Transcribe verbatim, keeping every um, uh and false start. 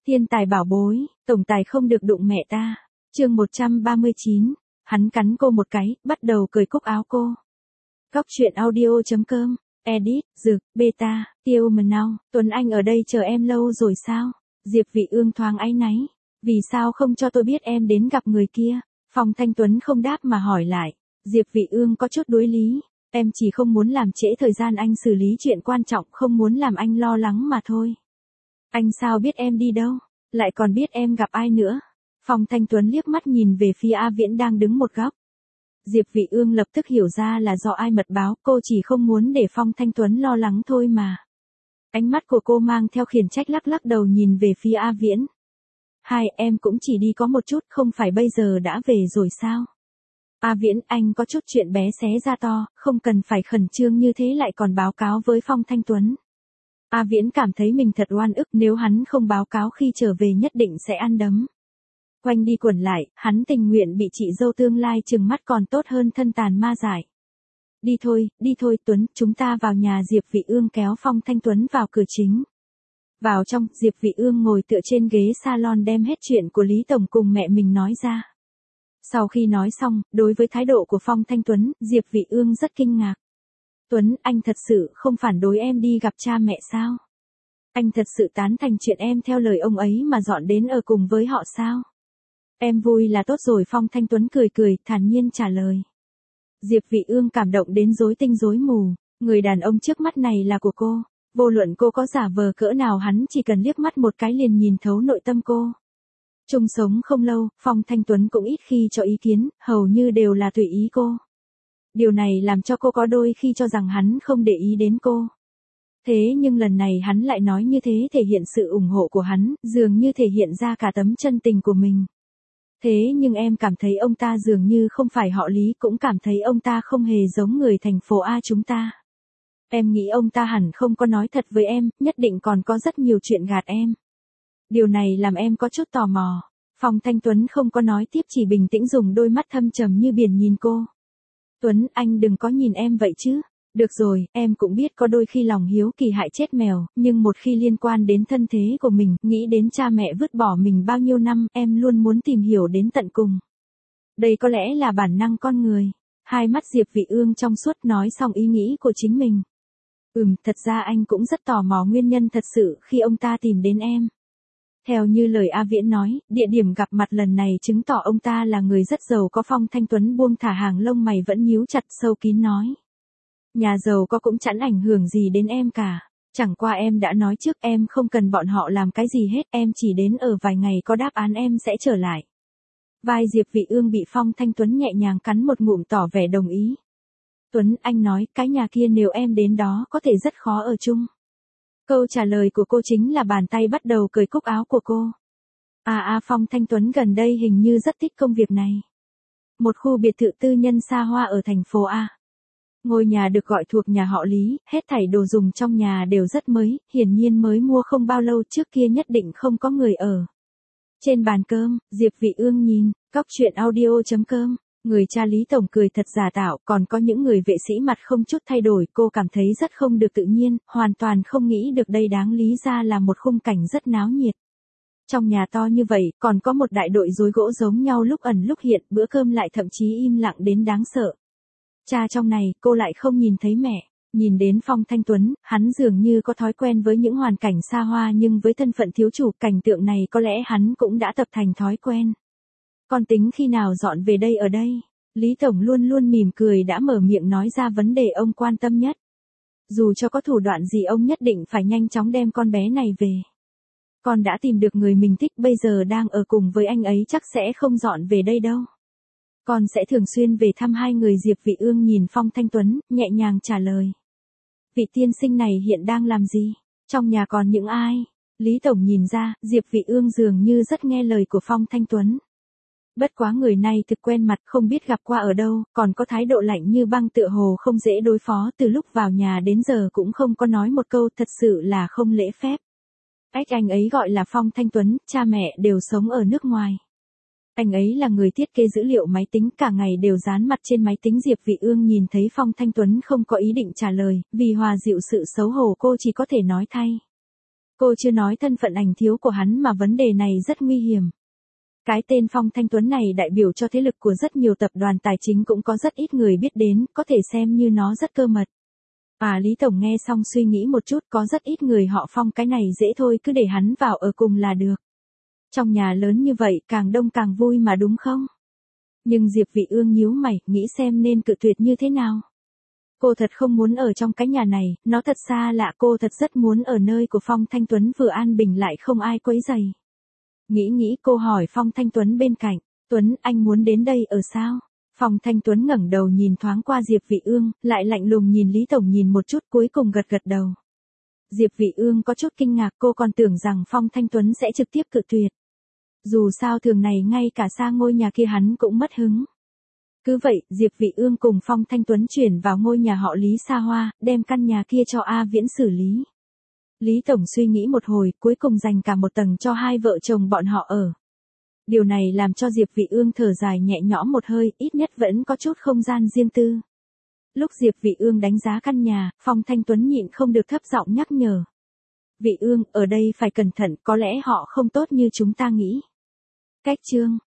Thiên tài bảo bối, tổng tài không được đụng mẹ ta. Chương một trăm ba mươi chín, hắn cắn cô một cái, bắt đầu cởi cúc áo cô. Góc truyện audio.com, edit, dược, beta, tiêu mần nào, Tuấn Anh ở đây chờ em lâu rồi sao? Diệp Vị Ương thoáng áy náy, vì sao không cho tôi biết em đến gặp người kia? Phong Thanh Tuấn không đáp mà hỏi lại, Diệp Vị Ương có chút đối lý, em chỉ không muốn làm trễ thời gian anh xử lý chuyện quan trọng, không muốn làm anh lo lắng mà thôi. Anh sao biết em đi đâu, lại còn biết em gặp ai nữa? Phong Thanh Tuấn liếc mắt nhìn về phía A Viễn đang đứng một góc. Diệp Vị Ương lập tức hiểu ra là do ai mật báo, cô chỉ không muốn để Phong Thanh Tuấn lo lắng thôi mà. Ánh mắt của cô mang theo khiển trách, lắc lắc đầu nhìn về phía A Viễn. Hai em cũng chỉ đi có một chút, không phải bây giờ đã về rồi sao? A Viễn, anh có chút chuyện bé xé ra to, không cần phải khẩn trương như thế lại còn báo cáo với Phong Thanh Tuấn. A Viễn cảm thấy mình thật oan ức, nếu hắn không báo cáo khi trở về nhất định sẽ ăn đấm. Quanh đi quẩn lại, hắn tình nguyện bị chị dâu tương lai trừng mắt còn tốt hơn thân tàn ma dại. Đi thôi, đi thôi Tuấn, chúng ta vào nhà. Diệp Vị Ương kéo Phong Thanh Tuấn vào cửa chính. Vào trong, Diệp Vị Ương ngồi tựa trên ghế salon đem hết chuyện của Lý Tổng cùng mẹ mình nói ra. Sau khi nói xong, đối với thái độ của Phong Thanh Tuấn, Diệp Vị Ương rất kinh ngạc. Tuấn, anh thật sự không phản đối em đi gặp cha mẹ sao? Anh thật sự tán thành chuyện em theo lời ông ấy mà dọn đến ở cùng với họ sao? Em vui là tốt rồi. Phong Thanh Tuấn cười cười, thản nhiên trả lời. Diệp Vị Ương cảm động đến rối tinh rối mù, người đàn ông trước mắt này là của cô, vô luận cô có giả vờ cỡ nào hắn chỉ cần liếc mắt một cái liền nhìn thấu nội tâm cô. Chung sống không lâu, Phong Thanh Tuấn cũng ít khi cho ý kiến, hầu như đều là tùy ý cô. Điều này làm cho cô có đôi khi cho rằng hắn không để ý đến cô. Thế nhưng lần này hắn lại nói như thế, thể hiện sự ủng hộ của hắn, dường như thể hiện ra cả tấm chân tình của mình. Thế nhưng em cảm thấy ông ta dường như không phải họ Lý, cũng cảm thấy ông ta không hề giống người thành phố A chúng ta. Em nghĩ ông ta hẳn không có nói thật với em, nhất định còn có rất nhiều chuyện gạt em. Điều này làm em có chút tò mò. Phong Thanh Tuấn không có nói tiếp, chỉ bình tĩnh dùng đôi mắt thâm trầm như biển nhìn cô. Tuấn, anh đừng có nhìn em vậy chứ. Được rồi, em cũng biết có đôi khi lòng hiếu kỳ hại chết mèo, nhưng một khi liên quan đến thân thế của mình, nghĩ đến cha mẹ vứt bỏ mình bao nhiêu năm, em luôn muốn tìm hiểu đến tận cùng. Đây có lẽ là bản năng con người. Hai mắt Diệp Vị Ương trong suốt nói xong ý nghĩ của chính mình. Ừm, thật ra anh cũng rất tò mò nguyên nhân thật sự khi ông ta tìm đến em. Theo như lời A Viễn nói, địa điểm gặp mặt lần này chứng tỏ ông ta là người rất giàu có. Phong Thanh Tuấn buông thả hàng lông mày vẫn nhíu chặt, sâu kín nói. Nhà giàu có cũng chẳng ảnh hưởng gì đến em cả. Chẳng qua em đã nói trước, em không cần bọn họ làm cái gì hết, em chỉ đến ở vài ngày, có đáp án em sẽ trở lại. Vai Diệp Vị Ương bị Phong Thanh Tuấn nhẹ nhàng cắn một ngụm tỏ vẻ đồng ý. Tuấn, anh nói, cái nhà kia nếu em đến đó có thể rất khó ở chung. Câu trả lời của cô chính là bàn tay bắt đầu cởi cúc áo của cô. À à, Phong Thanh Tuấn gần đây hình như rất thích công việc này. Một khu biệt thự tư nhân xa hoa ở thành phố A. Ngôi nhà được gọi thuộc nhà họ Lý, hết thảy đồ dùng trong nhà đều rất mới, hiển nhiên mới mua không bao lâu, trước kia nhất định không có người ở. Trên bàn cơm, Diệp Vị Ương nhìn, góc truyện audio.com, người cha Lý Tổng cười thật giả tạo, còn có những người vệ sĩ mặt không chút thay đổi, cô cảm thấy rất không được tự nhiên, hoàn toàn không nghĩ được đây đáng lý ra là một khung cảnh rất náo nhiệt. Trong nhà to như vậy, còn có một đại đội rối gỗ giống nhau lúc ẩn lúc hiện, bữa cơm lại thậm chí im lặng đến đáng sợ. Cha trong này, cô lại không nhìn thấy mẹ. Nhìn đến Phong Thanh Tuấn, hắn dường như có thói quen với những hoàn cảnh xa hoa, nhưng với thân phận thiếu chủ, cảnh tượng này có lẽ hắn cũng đã tập thành thói quen. Con tính khi nào dọn về đây ở đây? Lý Tổng luôn luôn mỉm cười đã mở miệng nói ra vấn đề ông quan tâm nhất. Dù cho có thủ đoạn gì ông nhất định phải nhanh chóng đem con bé này về. Con đã tìm được người mình thích, bây giờ đang ở cùng với anh ấy, chắc sẽ không dọn về đây đâu. Con sẽ thường xuyên về thăm hai người. Diệp Vị Ương nhìn Phong Thanh Tuấn, nhẹ nhàng trả lời. Vị tiên sinh này hiện đang làm gì? Trong nhà còn những ai? Lý Tổng nhìn ra, Diệp Vị Ương dường như rất nghe lời của Phong Thanh Tuấn. Bất quá người này thực quen mặt, không biết gặp qua ở đâu, còn có thái độ lạnh như băng, tựa hồ không dễ đối phó, từ lúc vào nhà đến giờ cũng không có nói một câu, thật sự là không lễ phép. Ách, anh ấy gọi là Phong Thanh Tuấn, cha mẹ đều sống ở nước ngoài. Anh ấy là người thiết kế dữ liệu máy tính, cả ngày đều dán mặt trên máy tính. Diệp Vị Ương nhìn thấy Phong Thanh Tuấn không có ý định trả lời, vì hòa dịu sự xấu hổ cô chỉ có thể nói thay. Cô chưa nói thân phận ảnh thiếu của hắn mà vấn đề này rất nguy hiểm. Cái tên Phong Thanh Tuấn này đại biểu cho thế lực của rất nhiều tập đoàn tài chính, cũng có rất ít người biết đến, có thể xem như nó rất cơ mật. À, Lý Tổng nghe xong suy nghĩ một chút, có rất ít người họ Phong, cái này dễ thôi, cứ để hắn vào ở cùng là được. Trong nhà lớn như vậy, càng đông càng vui mà đúng không? Nhưng Diệp Vị Ương nhíu mày, nghĩ xem nên cự tuyệt như thế nào. Cô thật không muốn ở trong cái nhà này, nó thật xa lạ, cô thật rất muốn ở nơi của Phong Thanh Tuấn vừa an bình lại không ai quấy rầy. Nghĩ nghĩ cô hỏi Phong Thanh Tuấn bên cạnh, Tuấn, anh muốn đến đây ở sao? Phong Thanh Tuấn ngẩng đầu nhìn thoáng qua Diệp Vị Ương, lại lạnh lùng nhìn Lý Tổng nhìn một chút, cuối cùng gật gật đầu. Diệp Vị Ương có chút kinh ngạc, cô còn tưởng rằng Phong Thanh Tuấn sẽ trực tiếp cự tuyệt. Dù sao thường này ngay cả xa ngôi nhà kia hắn cũng mất hứng. Cứ vậy, Diệp Vị Ương cùng Phong Thanh Tuấn chuyển vào ngôi nhà họ Lý xa hoa, đem căn nhà kia cho A Viễn xử lý. Lý Tổng suy nghĩ một hồi, cuối cùng dành cả một tầng cho hai vợ chồng bọn họ ở. Điều này làm cho Diệp Vị Ương thở dài nhẹ nhõm một hơi, ít nhất vẫn có chút không gian riêng tư. Lúc Diệp Vị Ương đánh giá căn nhà, Phong Thanh Tuấn nhịn không được thấp giọng nhắc nhở. Vị Ương, ở đây phải cẩn thận, có lẽ họ không tốt như chúng ta nghĩ. Cách chương